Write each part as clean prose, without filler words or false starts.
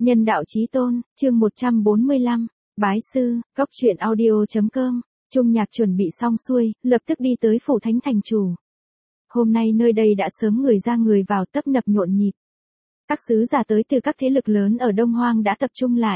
Nhân đạo chí tôn, chương 145, Bái sư, góc truyện audio.com, Trung Nhạc chuẩn bị xong xuôi, lập tức đi tới phủ thánh thành chủ. Hôm nay nơi đây đã sớm người ra người vào tấp nập nhộn nhịp. Các sứ giả tới từ các thế lực lớn ở Đông Hoang đã tập trung lại.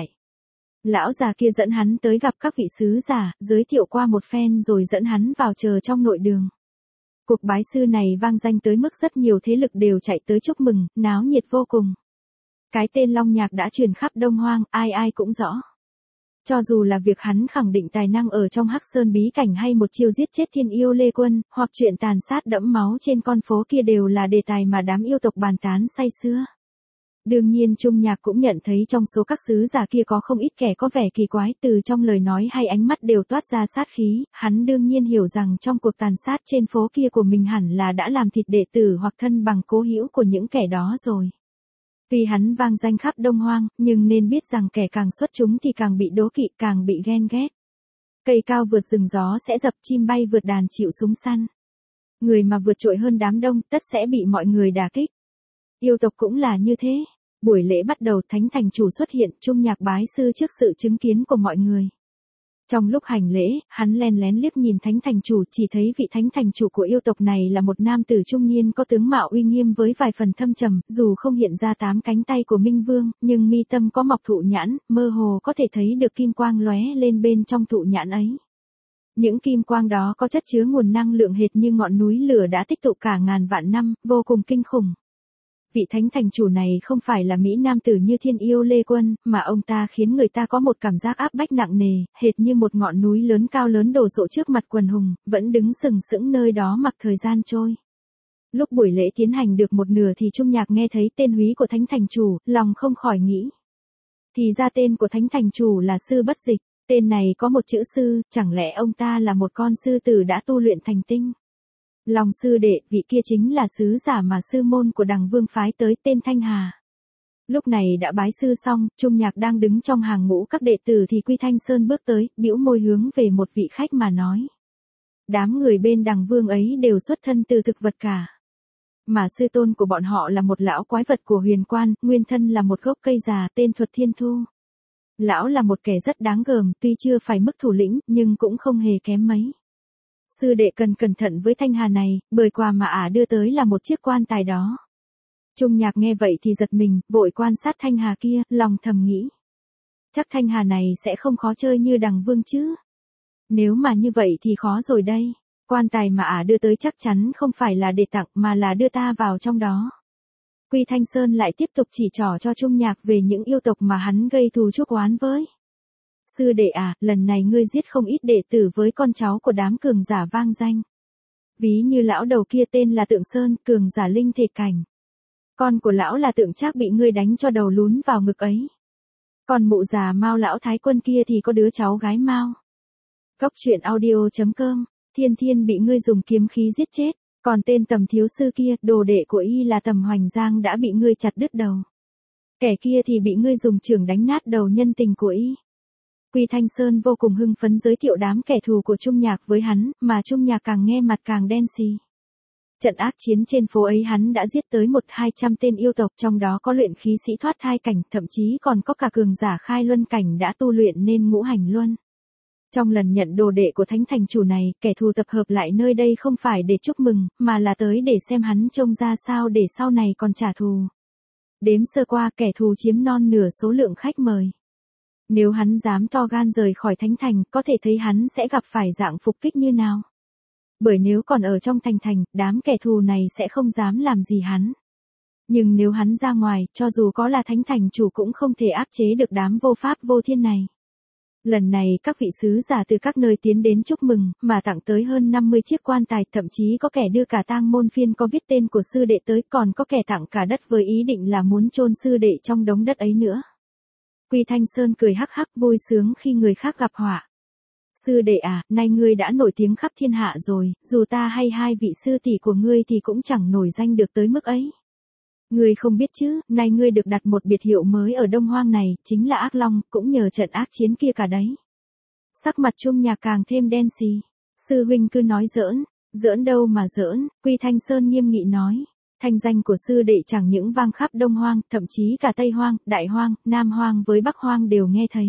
Lão già kia dẫn hắn tới gặp các vị sứ giả, giới thiệu qua một phen rồi dẫn hắn vào chờ trong nội đường. Cuộc bái sư này vang danh tới mức rất nhiều thế lực đều chạy tới chúc mừng, náo nhiệt vô cùng. Cái tên Long Nhạc đã truyền khắp Đông Hoang, ai ai cũng rõ. Cho dù là việc hắn khẳng định tài năng ở trong Hắc Sơn bí cảnh hay một chiêu giết chết thiên yêu Lê Quân, hoặc chuyện tàn sát đẫm máu trên con phố kia đều là đề tài mà đám yêu tộc bàn tán say sưa. Đương nhiên Trung Nhạc cũng nhận thấy trong số các sứ giả kia có không ít kẻ có vẻ kỳ quái, từ trong lời nói hay ánh mắt đều toát ra sát khí, hắn đương nhiên hiểu rằng trong cuộc tàn sát trên phố kia của mình hẳn là đã làm thịt đệ tử hoặc thân bằng cố hữu của những kẻ đó rồi. Vì hắn vang danh khắp Đông Hoang, nhưng nên biết rằng kẻ càng xuất chúng thì càng bị đố kỵ, càng bị ghen ghét. Cây cao vượt rừng gió sẽ dập, chim bay vượt đàn chịu súng săn. Người mà vượt trội hơn đám đông tất sẽ bị mọi người đả kích. Yêu tộc cũng là như thế. Buổi lễ bắt đầu, thánh thành chủ xuất hiện, Trung Nhạc bái sư trước sự chứng kiến của mọi người. Trong lúc hành lễ, hắn len lén liếc nhìn thánh thành chủ, chỉ thấy vị thánh thành chủ của yêu tộc này là một nam tử trung niên có tướng mạo uy nghiêm với vài phần thâm trầm, dù không hiện ra 8 cánh tay của Minh Vương, nhưng mi tâm có mọc thụ nhãn, mơ hồ có thể thấy được kim quang lóe lên bên trong thụ nhãn ấy. Những kim quang đó có chất chứa nguồn năng lượng hệt như ngọn núi lửa đã tích tụ cả ngàn vạn năm, vô cùng kinh khủng. Vị thánh thành chủ này không phải là mỹ nam tử như thiên yêu Lê Quân, mà ông ta khiến người ta có một cảm giác áp bách nặng nề, hệt như một ngọn núi lớn cao lớn đổ sộ trước mặt quần hùng, vẫn đứng sừng sững nơi đó mặc thời gian trôi. Lúc buổi lễ tiến hành được một nửa thì Trung Nhạc nghe thấy tên húy của thánh thành chủ, lòng không khỏi nghĩ. Thì ra tên của thánh thành chủ là Sư Bất Dịch, tên này có một chữ sư, chẳng lẽ ông ta là một con sư tử đã tu luyện thành tinh? Long sư đệ, vị kia chính là sứ giả mà sư môn của Đằng Vương phái tới, tên Thanh Hà. Lúc này đã bái sư xong, Trung Nhạc đang đứng trong hàng ngũ các đệ tử thì Quy Thanh Sơn bước tới, bĩu môi hướng về một vị khách mà nói. Đám người bên Đằng Vương ấy đều xuất thân từ thực vật cả. Mà sư tôn của bọn họ là một lão quái vật của huyền quan, nguyên thân là một gốc cây già tên Thuật Thiên Thu. Lão là một kẻ rất đáng gờm, tuy chưa phải mức thủ lĩnh, nhưng cũng không hề kém mấy. Sư đệ cần cẩn thận với Thanh Hà này, bởi quà mà ả đưa tới là một chiếc quan tài đó. Trung Nhạc nghe vậy thì giật mình, vội quan sát Thanh Hà kia, lòng thầm nghĩ. Chắc Thanh Hà này sẽ không khó chơi như Đằng Vương chứ. Nếu mà như vậy thì khó rồi đây. Quan tài mà ả đưa tới chắc chắn không phải là để tặng mà là đưa ta vào trong đó. Quy Thanh Sơn lại tiếp tục chỉ trỏ cho Trung Nhạc về những yêu tộc mà hắn gây thù chuốc oán với. Sư đệ à, lần này ngươi giết không ít đệ tử với con cháu của đám cường giả vang danh. Ví như lão đầu kia tên là Tượng Sơn, cường giả linh thể cảnh. Con của lão là Tượng Trác bị ngươi đánh cho đầu lún vào ngực ấy. Còn mụ già Mao lão thái quân kia thì có đứa cháu gái Mao. Góc truyện audio.com, Thiên Thiên bị ngươi dùng kiếm khí giết chết, còn tên Tầm thiếu sư kia, đồ đệ của y là Tầm Hoành Giang đã bị ngươi chặt đứt đầu. Kẻ kia thì bị ngươi dùng chưởng đánh nát đầu nhân tình của y. Quy Thanh Sơn vô cùng hưng phấn giới thiệu đám kẻ thù của Trung Nhạc với hắn, mà Trung Nhạc càng nghe mặt càng đen xì. Trận ác chiến trên phố ấy hắn đã giết tới 100-200 tên yêu tộc, trong đó có luyện khí sĩ thoát thai cảnh, thậm chí còn có cả cường giả khai luân cảnh đã tu luyện nên ngũ hành luân. Trong lần nhận đồ đệ của thánh thành chủ này, kẻ thù tập hợp lại nơi đây không phải để chúc mừng, mà là tới để xem hắn trông ra sao để sau này còn trả thù. Đếm sơ qua, kẻ thù chiếm non nửa số lượng khách mời. Nếu hắn dám to gan rời khỏi thánh thành, có thể thấy hắn sẽ gặp phải dạng phục kích như nào. Bởi nếu còn ở trong thành, đám kẻ thù này sẽ không dám làm gì hắn. Nhưng nếu hắn ra ngoài, cho dù có là thánh thành chủ cũng không thể áp chế được đám vô pháp vô thiên này. Lần này các vị sứ giả từ các nơi tiến đến chúc mừng, mà tặng tới hơn 50 chiếc quan tài, thậm chí có kẻ đưa cả tang môn phiên có viết tên của sư đệ tới, còn có kẻ tặng cả đất với ý định là muốn chôn sư đệ trong đống đất ấy nữa. Quy Thanh Sơn cười hắc hắc vui sướng khi người khác gặp họa. Sư đệ à, nay ngươi đã nổi tiếng khắp thiên hạ rồi, dù ta hay hai vị sư tỷ của ngươi thì cũng chẳng nổi danh được tới mức ấy. Ngươi không biết chứ, nay ngươi được đặt một biệt hiệu mới ở Đông Hoang này, chính là Ác Long, cũng nhờ trận ác chiến kia cả đấy. Sắc mặt Trung Nhạc càng thêm đen xì. Sư huynh cứ nói giỡn đâu mà giỡn, Quy Thanh Sơn nghiêm nghị nói. Thanh danh của sư đệ chẳng những vang khắp Đông Hoang, thậm chí cả Tây Hoang, Đại Hoang, Nam Hoang với Bắc Hoang đều nghe thấy.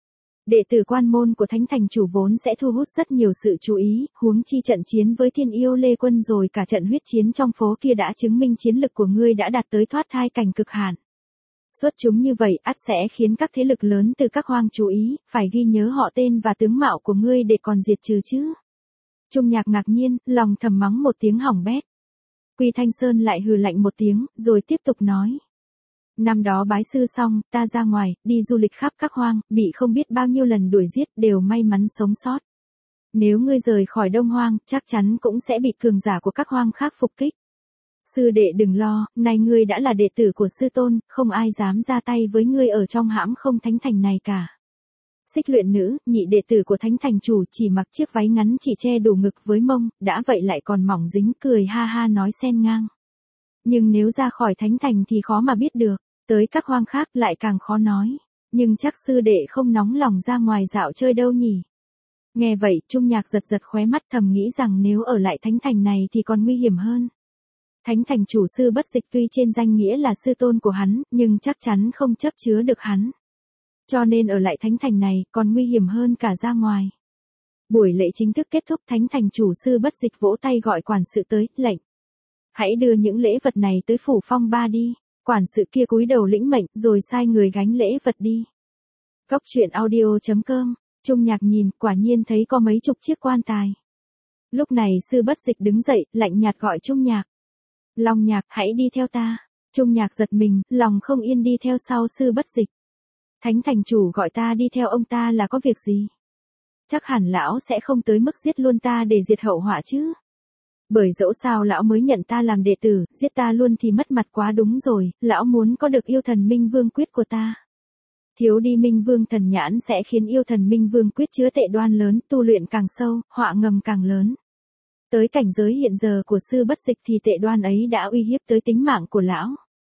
Đệ tử quan môn của Thánh Thành Chủ vốn sẽ thu hút rất nhiều sự chú ý, huống chi trận chiến với Thiên Yêu Lê Quân rồi cả trận huyết chiến trong phố kia đã chứng minh chiến lực của ngươi đã đạt tới thoát thai cảnh cực hạn. Xuất chúng như vậy ắt sẽ khiến các thế lực lớn từ các hoang chú ý, phải ghi nhớ họ tên và tướng mạo của ngươi để còn diệt trừ chứ. Trung Nhạc ngạc nhiên, lòng thầm mắng một tiếng hỏng bét. Quy Thanh Sơn lại hừ lạnh một tiếng, rồi tiếp tục nói. Năm đó bái sư xong, ta ra ngoài, đi du lịch khắp các hoang, bị không biết bao nhiêu lần đuổi giết, đều may mắn sống sót. Nếu ngươi rời khỏi Đông Hoang, chắc chắn cũng sẽ bị cường giả của các hoang khác phục kích. Sư đệ đừng lo, này ngươi đã là đệ tử của sư tôn, không ai dám ra tay với ngươi ở trong hãm không thánh thành này cả. Xích Luyện nữ, nhị đệ tử của Thánh Thành Chủ chỉ mặc chiếc váy ngắn chỉ che đủ ngực với mông, đã vậy lại còn mỏng dính, cười ha ha nói xen ngang. Nhưng nếu ra khỏi Thánh Thành thì khó mà biết được, tới các hoang khác lại càng khó nói. Nhưng chắc sư đệ không nóng lòng ra ngoài dạo chơi đâu nhỉ. Nghe vậy, Trung Nhạc giật giật khóe mắt thầm nghĩ rằng nếu ở lại Thánh Thành này thì còn nguy hiểm hơn. Thánh Thành Chủ sư Bất Dịch tuy trên danh nghĩa là sư tôn của hắn, nhưng chắc chắn không chấp chứa được hắn. Cho nên ở lại Thánh Thành này còn nguy hiểm hơn cả ra ngoài. Buổi lễ chính thức kết thúc, Thánh Thành Chủ sư Bất Dịch vỗ tay gọi quản sự tới, lệnh. Hãy đưa những lễ vật này tới phủ Phong Ba đi. Quản sự kia cúi đầu lĩnh mệnh rồi sai người gánh lễ vật đi. Cốc truyện audio.com, Trung Nhạc nhìn, quả nhiên thấy có mấy chục chiếc quan tài. Lúc này sư Bất Dịch đứng dậy, lạnh nhạt gọi Trung Nhạc. Long Nhạc, hãy đi theo ta. Trung Nhạc giật mình, lòng không yên đi theo sau sư Bất Dịch. Thánh Thành Chủ gọi ta đi theo ông ta là có việc gì? Chắc hẳn lão sẽ không tới mức giết luôn ta để diệt hậu họa chứ. Bởi dẫu sao lão mới nhận ta làm đệ tử, giết ta luôn thì mất mặt quá đúng rồi, lão muốn có được yêu thần Minh Vương quyết của ta. Thiếu đi Minh Vương thần nhãn sẽ khiến yêu thần Minh Vương quyết chứa tệ đoan lớn, tu luyện càng sâu, họa ngầm càng lớn. Tới cảnh giới hiện giờ của sư Bất Dịch thì tệ đoan ấy đã uy hiếp tới tính mạng của lão.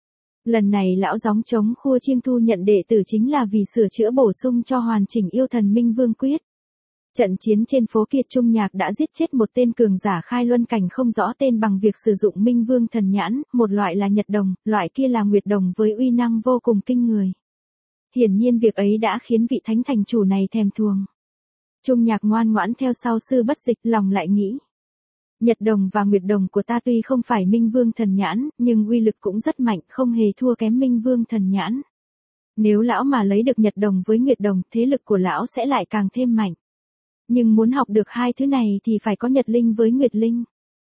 Lần này lão gióng trống khua chiêng thu nhận đệ tử chính là vì sửa chữa bổ sung cho hoàn chỉnh yêu thần Minh Vương quyết. Trận chiến trên phố Kiệt Trung Nhạc đã giết chết một tên cường giả khai luân cảnh không rõ tên bằng việc sử dụng Minh Vương thần nhãn, một loại là Nhật Đồng, loại kia là Nguyệt Đồng với uy năng vô cùng kinh người. Hiển nhiên việc ấy đã khiến vị Thánh Thành Chủ này thèm thuồng. Trung Nhạc ngoan ngoãn theo sau sư Bất Dịch, lòng lại nghĩ. Nhật Đồng và Nguyệt Đồng của ta tuy không phải Minh Vương thần nhãn, nhưng uy lực cũng rất mạnh, không hề thua kém Minh Vương thần nhãn. Nếu lão mà lấy được Nhật Đồng với Nguyệt Đồng, thế lực của lão sẽ lại càng thêm mạnh. Nhưng muốn học được hai thứ này thì phải có Nhật Linh với Nguyệt Linh.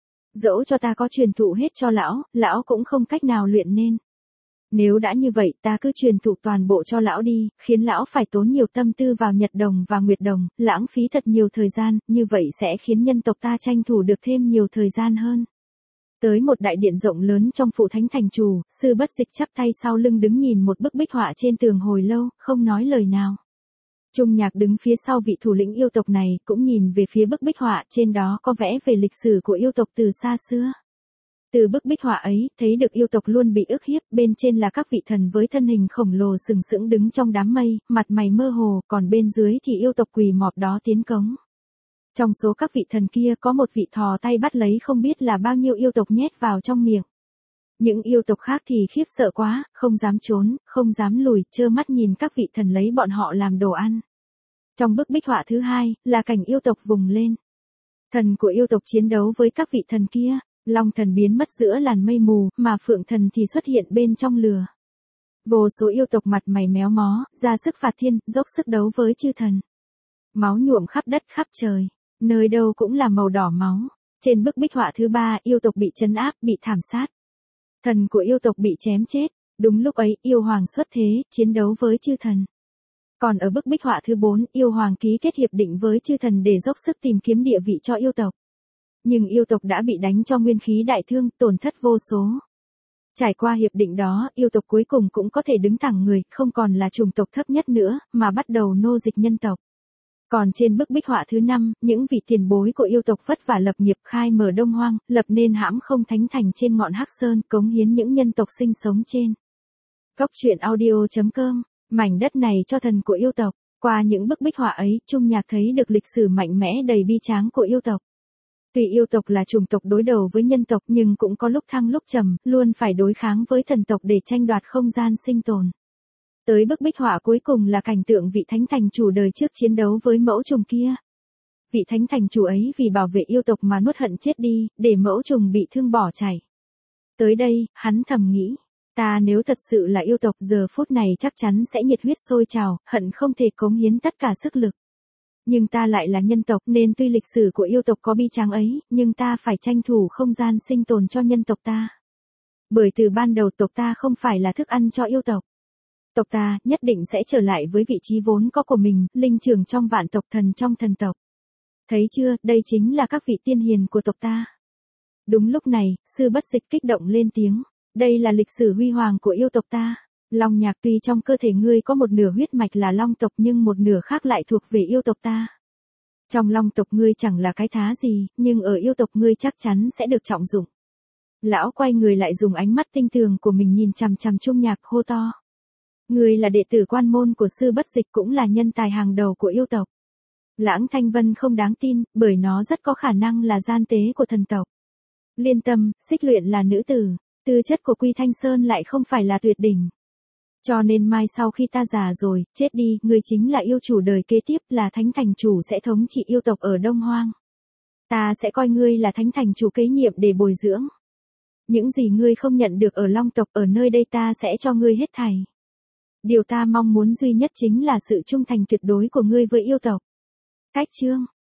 Dẫu cho ta có truyền thụ hết cho lão cũng không cách nào luyện nên. Nếu đã như vậy ta cứ truyền thụ toàn bộ cho lão đi, khiến lão phải tốn nhiều tâm tư vào Nhật Đồng và Nguyệt Đồng, lãng phí thật nhiều thời gian, như vậy sẽ khiến nhân tộc ta tranh thủ được thêm nhiều thời gian hơn. Tới một đại điện rộng lớn trong phủ Thánh Thành Chủ, sư Bất Dịch chắp tay sau lưng đứng nhìn một bức bích họa trên tường hồi lâu, không nói lời nào. Trung Nhạc đứng phía sau vị thủ lĩnh yêu tộc này, cũng nhìn về phía bức bích họa, trên đó có vẽ về lịch sử của yêu tộc từ xa xưa. Từ bức bích họa ấy, thấy được yêu tộc luôn bị ức hiếp, bên trên là các vị thần với thân hình khổng lồ sừng sững đứng trong đám mây, mặt mày mơ hồ, còn bên dưới thì yêu tộc quỳ mọp đó tiến cống. Trong số các vị thần kia có một vị thò tay bắt lấy không biết là bao nhiêu yêu tộc nhét vào trong miệng. Những yêu tộc khác thì khiếp sợ quá, không dám trốn, không dám lùi, trơ mắt nhìn các vị thần lấy bọn họ làm đồ ăn. Trong bức bích họa thứ hai, là cảnh yêu tộc vùng lên. Thần của yêu tộc chiến đấu với các vị thần kia, Long thần biến mất giữa làn mây mù, mà Phượng thần thì xuất hiện bên trong lửa. Vô số yêu tộc mặt mày méo mó, ra sức phạt thiên, dốc sức đấu với chư thần. Máu nhuộm khắp đất khắp trời, nơi đâu cũng là màu đỏ máu. Trên bức bích họa thứ ba, yêu tộc bị trấn áp, bị thảm sát. Thần của yêu tộc bị chém chết, đúng lúc ấy, yêu hoàng xuất thế, chiến đấu với chư thần. Còn ở bức bích họa thứ 4, yêu hoàng ký kết hiệp định với chư thần để dốc sức tìm kiếm địa vị cho yêu tộc. Nhưng yêu tộc đã bị đánh cho nguyên khí đại thương, tổn thất vô số. Trải qua hiệp định đó, yêu tộc cuối cùng cũng có thể đứng thẳng người, không còn là chủng tộc thấp nhất nữa, mà bắt đầu nô dịch nhân tộc. Còn trên bức bích họa thứ 5, những vị tiền bối của yêu tộc vất vả lập nghiệp khai mở Đông Hoang, lập nên hãm không thánh thành trên ngọn Hắc Sơn, cống hiến những nhân tộc sinh sống trên. Cốc truyện audio.com, mảnh đất này cho thần của yêu tộc. Qua những bức bích họa ấy, Trung Nhạc thấy được lịch sử mạnh mẽ đầy bi tráng của yêu tộc. Tuy yêu tộc là chủng tộc đối đầu với nhân tộc nhưng cũng có lúc thăng lúc trầm, luôn phải đối kháng với thần tộc để tranh đoạt không gian sinh tồn. Tới bức bích họa cuối cùng là cảnh tượng vị thánh thành chủ đời trước chiến đấu với mẫu trùng kia. Vị thánh thành chủ ấy vì bảo vệ yêu tộc mà nuốt hận chết đi, để mẫu trùng bị thương bỏ chạy. Tới đây, hắn thầm nghĩ, ta nếu thật sự là yêu tộc giờ phút này chắc chắn sẽ nhiệt huyết sôi trào, hận không thể cống hiến tất cả sức lực. Nhưng ta lại là nhân tộc nên tuy lịch sử của yêu tộc có bi tráng ấy, nhưng ta phải tranh thủ không gian sinh tồn cho nhân tộc ta. Bởi từ ban đầu tộc ta không phải là thức ăn cho yêu tộc. Tộc ta nhất định sẽ trở lại với vị trí vốn có của mình, linh trưởng trong vạn tộc, thần trong thần tộc. Thấy chưa, đây chính là các vị tiên hiền của tộc ta. Đúng lúc này, sư Bất Dịch kích động lên tiếng. Đây là lịch sử huy hoàng của yêu tộc ta. Long Nhạc, tuy trong cơ thể ngươi có một nửa huyết mạch là long tộc nhưng một nửa khác lại thuộc về yêu tộc ta. Trong long tộc ngươi chẳng là cái thá gì, nhưng ở yêu tộc ngươi chắc chắn sẽ được trọng dụng. Lão quay người lại dùng ánh mắt tinh tường của mình nhìn chằm chằm Trung Nhạc hô to. Ngươi là đệ tử quan môn của sư Bất Dịch, cũng là nhân tài hàng đầu của yêu tộc. Lãng Thanh Vân không đáng tin, bởi nó rất có khả năng là gian tế của thần tộc. Liên tâm, Xích Luyện là nữ tử, tư chất của Quy Thanh Sơn lại không phải là tuyệt đỉnh. Cho nên mai sau khi ta già rồi, chết đi, ngươi chính là yêu chủ đời kế tiếp, là thánh thành chủ sẽ thống trị yêu tộc ở Đông Hoang. Ta sẽ coi ngươi là thánh thành chủ kế nhiệm để bồi dưỡng. Những gì ngươi không nhận được ở long tộc, ở nơi đây ta sẽ cho ngươi hết thảy. Điều ta mong muốn duy nhất chính là sự trung thành tuyệt đối của ngươi với yêu tộc. Cách chương